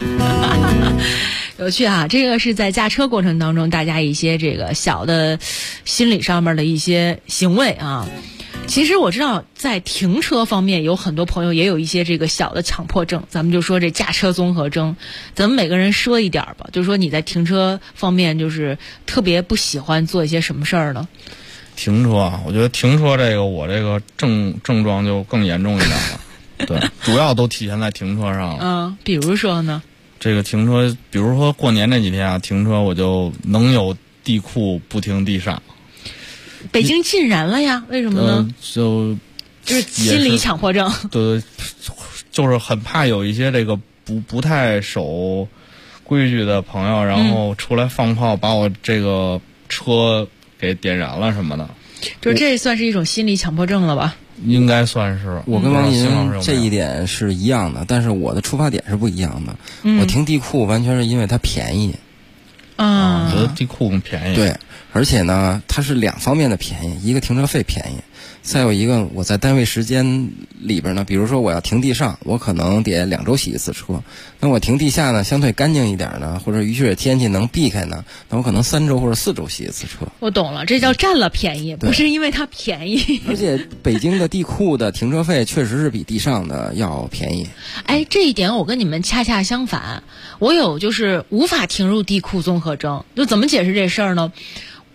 有趣啊，这个是在驾车过程当中大家一些这个小的心理上面的一些行为啊。其实我知道在停车方面有很多朋友也有一些这个小的强迫症，咱们就说这驾车综合征，咱们每个人说一点吧，就是说你在停车方面就是特别不喜欢做一些什么事儿呢？ 停车啊，我觉得停车这个我这个症状就更严重一点了。对，主要都体现在停车上了。 比如说呢？ 这个停车，比如说过年这几天啊，停车我就能有地库不停地上。 北京禁燃了呀？为什么呢？就是心理强迫症。 对，就是很怕有一些这个不太守规矩的朋友，然后出来放炮，把我这个车给点燃了什么的。 就这算是一种心理强迫症了吧？ 应该算是。 我跟王银这一点是一样的，但是我的出发点是不一样的。我停地库完全是因为它便宜。 我觉得地库更便宜。 对，而且呢，它是两方面的便宜，一个停车费便宜，再有一个我在单位时间里边呢，比如说我要停地上，我可能得2周洗一次车，那我停地下呢，相对干净一点呢，或者雨雪天气能避开呢，那我可能3周或者4周洗一次车。 我懂了，这叫占了便宜，不是因为它便宜。 而且北京的地库的停车费确实是比地上的要便宜。 这一点我跟你们恰恰相反，我有就是无法停入地库综合征。就怎么解释这事儿呢？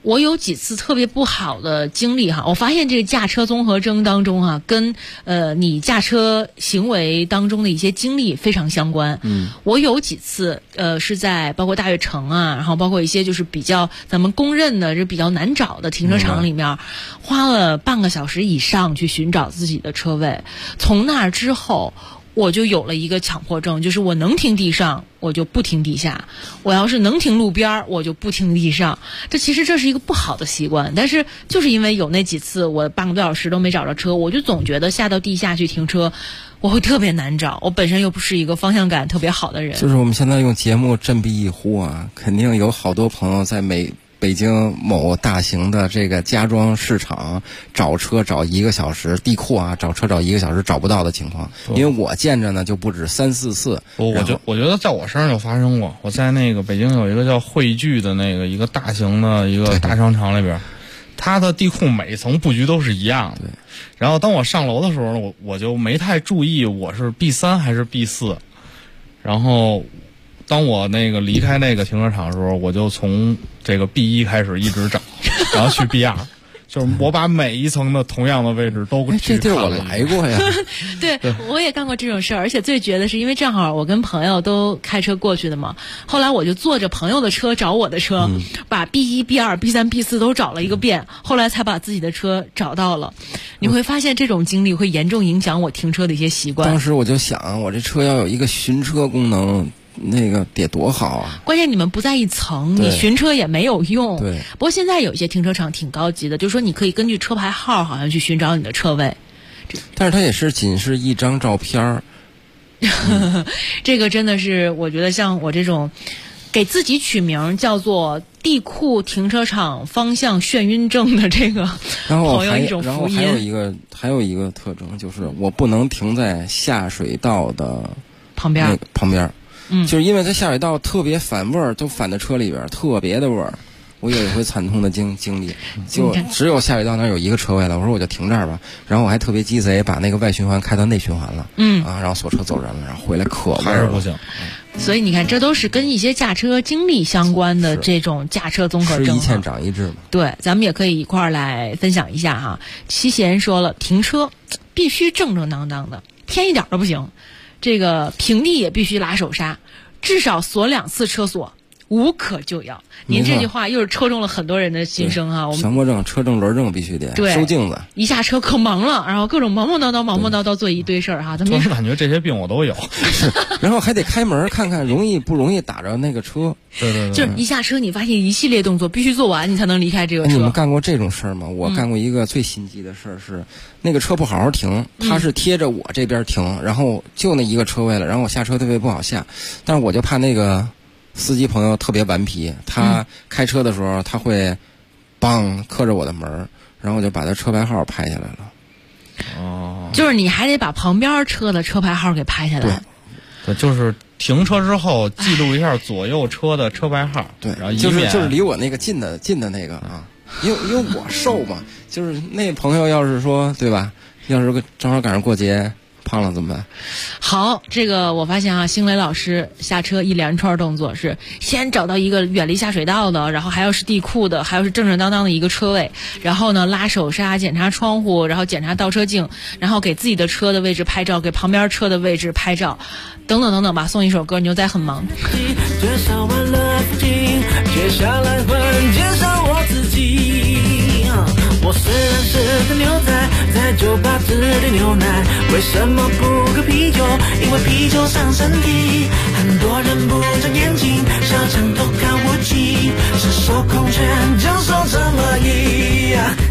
我有几次特别不好的经历哈，我发现这个驾车综合征当中哈，跟你驾车行为当中的一些经历非常相关。我有几次是在包括大悦城啊，然后包括一些就是比较咱们公认的这比较难找的停车场里面，花了半个小时以上去寻找自己的车位。从那之后，我就有了一个强迫症，就是我能停地上我就不停地下，我要是能停路边我就不停地上。这其实这是一个不好的习惯，但是就是因为有那几次我半个多小时都没找着车，我就总觉得下到地下去停车我会特别难找，我本身又不是一个方向感特别好的人。 就是我们现在用节目振臂一呼啊，肯定有好多朋友在北京某大型的这个家装市场找车找1个小时，地库啊找车找1个小时找不到的情况，因为我见着呢就不止3、4次。 我觉得在我身上就发生过。我在那个北京有一个叫汇聚的那个一个大型的一个大商场里边，它的地库每一层布局都是一样的。然后当我上楼的时候，我就没太注意我是 B3 还是 B4， 然后当我那个离开那个停车场的时候，我就从这个 B1 开始一直找，然后去 B2， 就是我把每一层的同样的位置都去看了。这地儿我来过呀。 对，我也干过这种事儿，而且最绝的是，因为正好我跟朋友都开车过去的嘛，后来我就坐着朋友的车找我的车，把 B1、B2、B3、B4 都找了一个遍，后来才把自己的车找到了。你会发现这种经历会严重影响我停车的一些习惯。 当时我就想，我这车要有一个寻车功能，那个得多好啊！ 关键你们不在一层，你寻车也没有用。 对。 不过现在有一些停车场挺高级的，就是说你可以根据车牌号好像去寻找你的车位。 但是它也是仅是一张照片儿。 这个真的是我觉得像我这种给自己取名叫做地库停车场方向眩晕症的这个朋友一种福音。 然后还有一个特征就是我不能停在下水道的旁边。 就是因为它下水道特别反味儿，都反在车里边，特别的味儿。我有一回惨痛的经历，就只有下水道那儿有一个车位了，我说我就停这儿吧。然后我还特别鸡贼，把那个外循环开到内循环了，然后锁车走人了，然后回来可味儿了。 不行。 所以你看，这都是跟一些驾车经历相关的这种驾车综合症。 吃一堑长一智嘛。 对，咱们也可以一块儿来分享一下哈。七贤说了，停车必须正正当当的，偏一点都不行。这个平地也必须拉手刹，至少锁2次车锁，无可救药。您这句话又是戳中了很多人的心声哈。 强迫症、车证、轮证必须得收镜子。 一下车可忙了，然后各种忙叨叨做一堆事儿哈。 我是感觉这些病我都有。 是，然后还得开门看看容易不容易打着那个车。 对。 就是一下车，你发现一系列动作必须做完，你才能离开这个车。 你们干过这种事儿吗？我干过一个最心机的事儿是，那个车不好好停，它是贴着我这边停，然后就那一个车位了，然后我下车特别不好下，但是我就怕那个司机朋友特别顽皮，他开车的时候他会梆磕着我的门，然后我就把他车牌号拍下来了。 就是你还得把旁边车的车牌号给拍下来。 对，就是停车之后记录一下左右车的车牌号。 对， 然后就是离我那个近的那个啊，因为我瘦嘛，就是那朋友要是说对吧，要是正好赶上过节胖了怎么办？ 好，这个我发现啊，星雷老师下车一连串动作是先找到一个远离下水道的，然后还要是地库的，还要是正正当当的一个车位，然后呢拉手刹，检查窗户，然后检查倒车镜，然后给自己的车的位置拍照，给旁边车的位置拍照，等等吧。送一首歌，牛仔很忙。 介绍完了附近，接下来换介绍我自己。我虽然是个牛仔，在酒吧只点牛奶，为什么不喝啤酒？因为啤酒伤身体。很多人不长眼睛，小强都看不起，是手空拳就手这么一。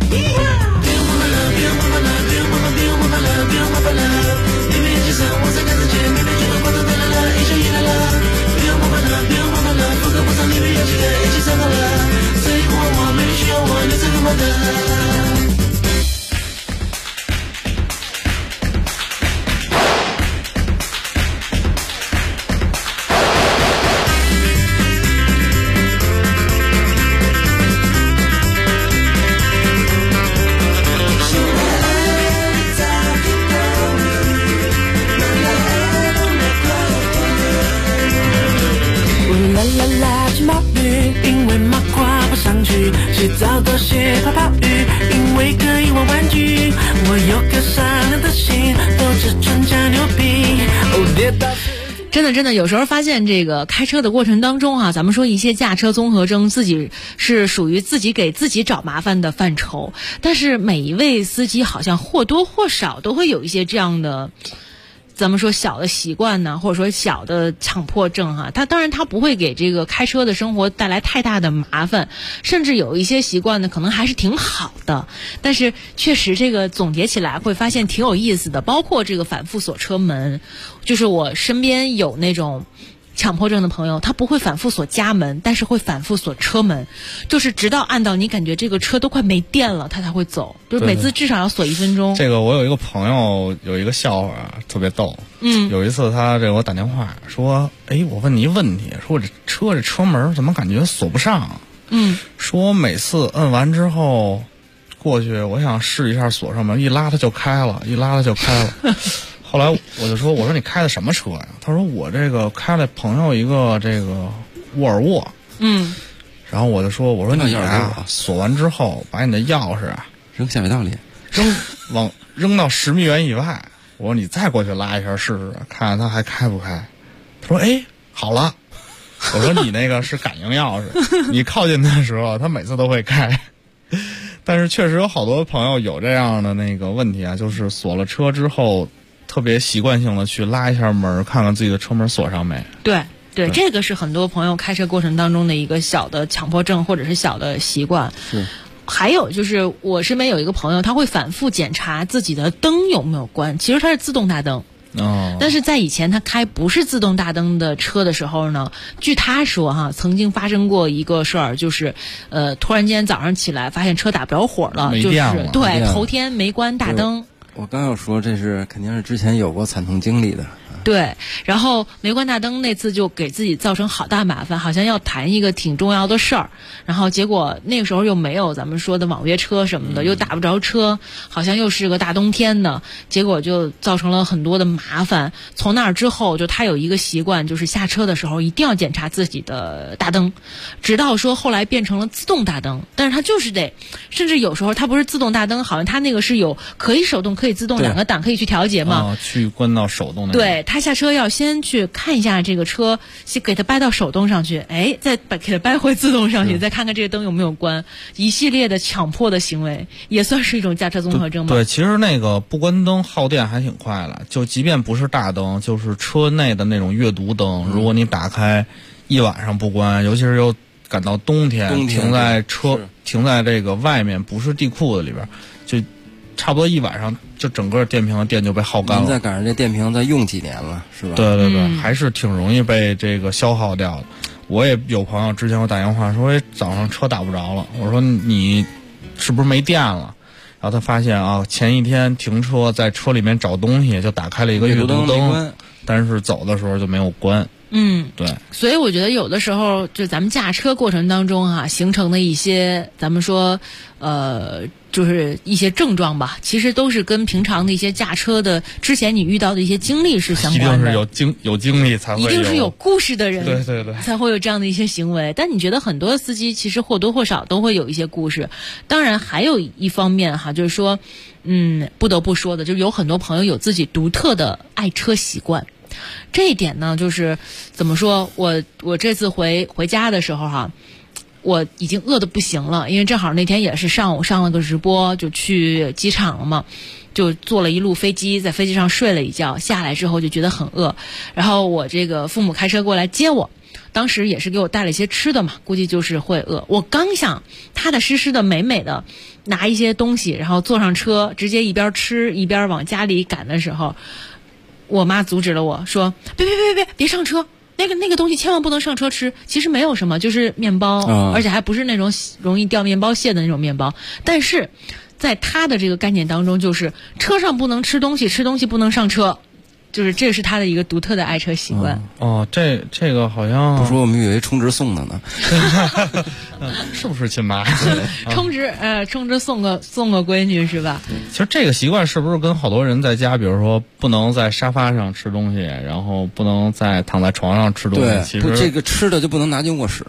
你没计算我在看之前，面对觉得光头得来了，一球一来了，不用麻烦了，不可不藏，里面有几个一起上到了，所以我没人需要我，你这个模特。因为马洗澡都学泡泡浴，因为可以玩玩具。我有个善良的心，都只专家牛逼。哦，跌倒。 真的，有时候发现这个开车的过程当中啊，咱们说一些驾车综合征，自己是属于自己给自己找麻烦的范畴，但是每一位司机好像或多或少都会有一些这样的。咱们说小的习惯呢，或者说小的强迫症哈，当然他不会给这个开车的生活带来太大的麻烦，甚至有一些习惯呢可能还是挺好的，但是确实这个总结起来会发现挺有意思的，包括这个反复锁车门，就是我身边有那种强迫症的朋友，他不会反复锁家门，但是会反复锁车门，就是直到按到你感觉这个车都快没电了，他才会走，就是每次至少要锁1分钟。 这个我有一个朋友有一个笑话特别逗，有一次他给我打电话说，哎，我问你一问题，说我这车门怎么感觉锁不上？说我每次摁完之后过去，我想试一下锁上门，一拉它就开了。后来我就说，我说你开的什么车呀？他说我这个开了朋友一个这个沃尔沃。然后我就说，我说你啊，锁完之后把你的钥匙啊扔下水道里， 扔到10米远以外。我说你再过去拉一下试试，看看它还开不开。他说哎，好了。我说你那个是感应钥匙，你靠近的时候它每次都会开。但是确实有好多朋友有这样的那个问题啊，就是锁了车之后特别习惯性的去拉一下门，看看自己的车门锁上没。 对，这个是很多朋友开车过程当中的一个小的强迫症或者是小的习惯。 是。 还有就是我身边有一个朋友，他会反复检查自己的灯有没有关，其实它是自动大灯。但是在以前他开不是自动大灯的车的时候呢，据他说哈，曾经发生过一个事儿，就是突然间早上起来发现车打不着火了， 没电了， 就是对，头天没关大灯。 我刚要说这是肯定是之前有过惨痛经历的。 对，然后没关大灯那次就给自己造成好大麻烦，好像要谈一个挺重要的事儿，然后结果那个时候又没有咱们说的网约车什么的，又打不着车，好像又是个大冬天的，结果就造成了很多的麻烦。从那儿之后，就他有一个习惯，就是下车的时候一定要检查自己的大灯，直到说后来变成了自动大灯，但是他就是得，甚至有时候他不是自动大灯，好像他那个是有可以手动可以自动两个档可以去调节嘛， 去关到手动那。 对。他下车要先去看一下这个车，先给他掰到手动上去，哎，再给他掰回自动上去，再看看这个灯有没有关，一系列的强迫的行为，也算是一种驾车综合症吗？ 对，其实那个不关灯耗电还挺快的，就即便不是大灯，就是车内的那种阅读灯，如果你打开一晚上不关，尤其是又赶到冬天停在这个外面不是地库的里边，就差不多一晚上，就整个电瓶的电就被耗干了。 您再赶上这电瓶再用几年了，是吧？ 对，还是挺容易被这个消耗掉的。我也有朋友之前我打电话说，早上车打不着了，我说你是不是没电了？然后他发现啊，前一天停车在车里面找东西，就打开了一个阅读灯，但是走的时候就没有关。对， 所以我觉得有的时候就咱们驾车过程当中啊，形成的一些咱们说就是一些症状吧，其实都是跟平常的一些驾车的之前你遇到的一些经历是相关的。 一定是有经历才会有， 一定是有故事的人， 对， 才会有这样的一些行为。但你觉得很多司机其实或多或少都会有一些故事。当然还有一方面哈，就是说不得不说的，就是有很多朋友有自己独特的爱车习惯。这一点呢，就是怎么说，我这次回家的时候哈，我已经饿得不行了，因为正好那天也是上午上了个直播，就去机场了嘛，就坐了一路飞机，在飞机上睡了一觉，下来之后就觉得很饿，然后我这个父母开车过来接我，当时也是给我带了一些吃的嘛，估计就是会饿。我刚想踏踏实实的美美的拿一些东西，然后坐上车，直接一边吃一边往家里赶的时候，我妈阻止了我说别上车，那个东西千万不能上车吃，其实没有什么，就是面包，而且还不是那种容易掉面包屑的那种面包，但是在他的这个概念当中，就是车上不能吃东西，吃东西不能上车，就是这是他的一个独特的爱车习惯。 这个好像不说我们以为充值送的呢。 是不是亲妈？ 充值送个闺女是吧？ 其实这个习惯是不是跟好多人在家，比如说不能在沙发上吃东西，然后不能再躺在床上吃东西？ 对， 其实这个吃的就不能拿进卧室。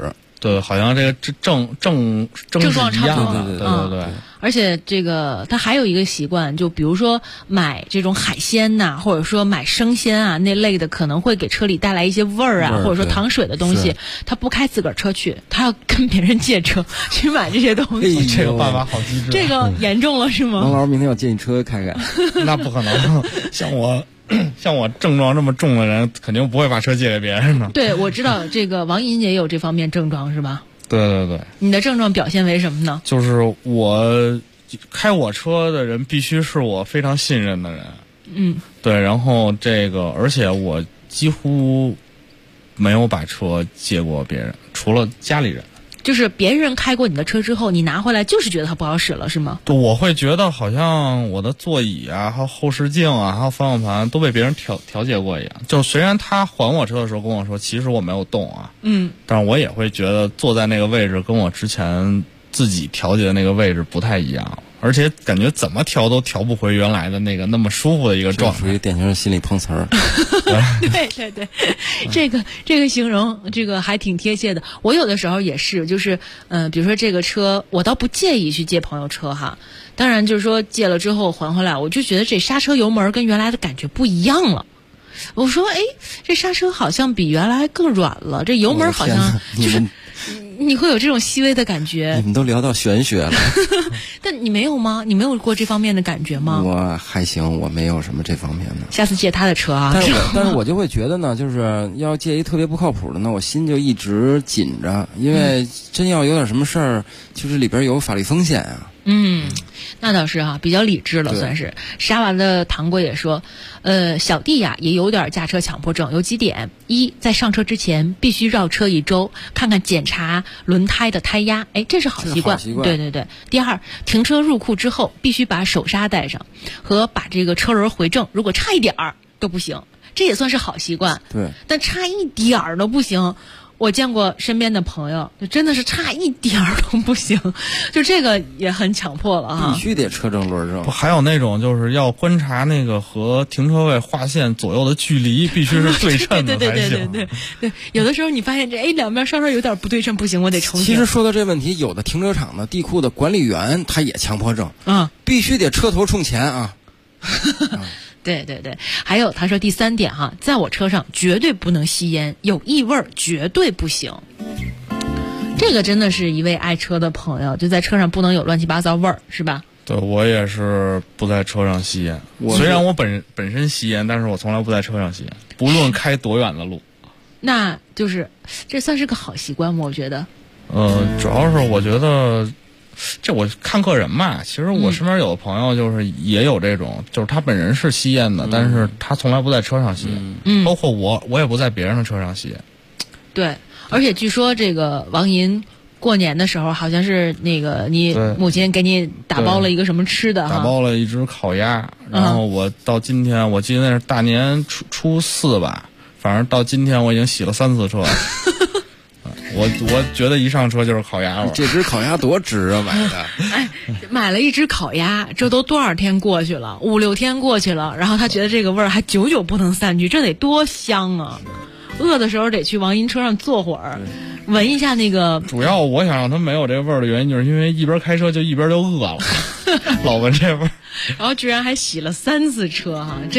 对，好像这个症状是一样的， 对。而且这个他还有一个习惯，就比如说买这种海鲜呐，或者说买生鲜啊那类的，可能会给车里带来一些味儿啊，或者说淌水的东西，他不开自个儿车去，他要跟别人借车去买这些东西。 这个办法好机智。 这个严重了是吗？ 王老师明天要借你车开开。 那不可能，像我症状这么重的人，肯定不会把车借给别人的。 对，我知道这个王银也有这方面症状是吧？ 对， 你的症状表现为什么呢？ 就是我开我车的人必须是我非常信任的人。对，然后而且我几乎没有把车借过别人，除了家里人。 就是别人开过你的车之后，你拿回来就是觉得它不好使了，是吗？ 对，我会觉得好像我的座椅啊，还有后视镜啊，还有方向盘都被别人调节过一样。就虽然他还我车的时候跟我说，其实我没有动啊，但是我也会觉得坐在那个位置跟我之前自己调节的那个位置不太一样。而且感觉怎么调都调不回原来的那个那么舒服的一个状态， 属于典型的心理碰瓷儿。 对，这个形容这个还挺贴切的。我有的时候也是，就是比如说这个车，我倒不介意去借朋友车哈。当然就是说借了之后还回来，我就觉得这刹车油门跟原来的感觉不一样了。我说这刹车好像比原来更软了，这油门好像就是你会有这种细微的感觉。 你们都聊到玄学了。 但你没有吗？你没有过这方面的感觉吗？ 我还行，我没有什么这方面的。 下次借他的车啊。 但是我就会觉得呢，就是要借一特别不靠谱的呢，我心就一直紧着，因为真要有点什么事儿，就是里边有法律风险啊。 那倒是哈，比较理智了算是。沙娃的糖果也说，小弟呀也有点驾车强迫症，有几点：一，在上车之前必须绕车1周，看看检查轮胎的胎压，这是好习惯。对。第二，停车入库之后必须把手刹带上，和把这个车轮回正，如果差一点儿都不行，这也算是好习惯。 对， 但差一点儿都不行。我见过身边的朋友，就真的是差一点儿都不行，就这个也很强迫了哈。 必须得车正轮正。 还有那种就是要观察那个和停车位划线左右的距离，必须是对称的才行。 对，有的时候你发现这两边稍稍有点不对称，不行，我得重新。 其实说到这问题，有的停车场的地库的管理员他也强迫症，必须得车头冲前啊。 对，还有他说第3点哈，在我车上绝对不能吸烟，有异味绝对不行。这个真的是一位爱车的朋友，就在车上不能有乱七八糟味儿，是吧？ 对，我也是不在车上吸烟。虽然我本身吸烟，但是我从来不在车上吸烟，不论开多远的路。 那就是这算是个好习惯吗？我觉得。 主要是我觉得。这我看个人嘛，其实我身边有的朋友就是也有这种，就是他本人是吸烟的，但是他从来不在车上吸烟，包括我也不在别人的车上吸烟。 对，而且据说这个王银过年的时候，好像是那个你母亲给你打包了一个什么吃的哈， 打包了一只烤鸭，然后我到今天，我记得那是大年初4吧，反正到今天我已经洗了3次车了。我觉得一上车就是烤鸭味。 这只烤鸭多值啊，买的。 买了一只烤鸭，这都多少天过去了？5、6天过去了，然后他觉得这个味儿还久久不能散去，这得多香啊！饿的时候得去王银车上坐会儿，闻一下那个。 主要我想让他没有这个味儿的原因，就是因为一边开车就一边就饿了，老闻这味儿。 然后居然还洗了3次车哈。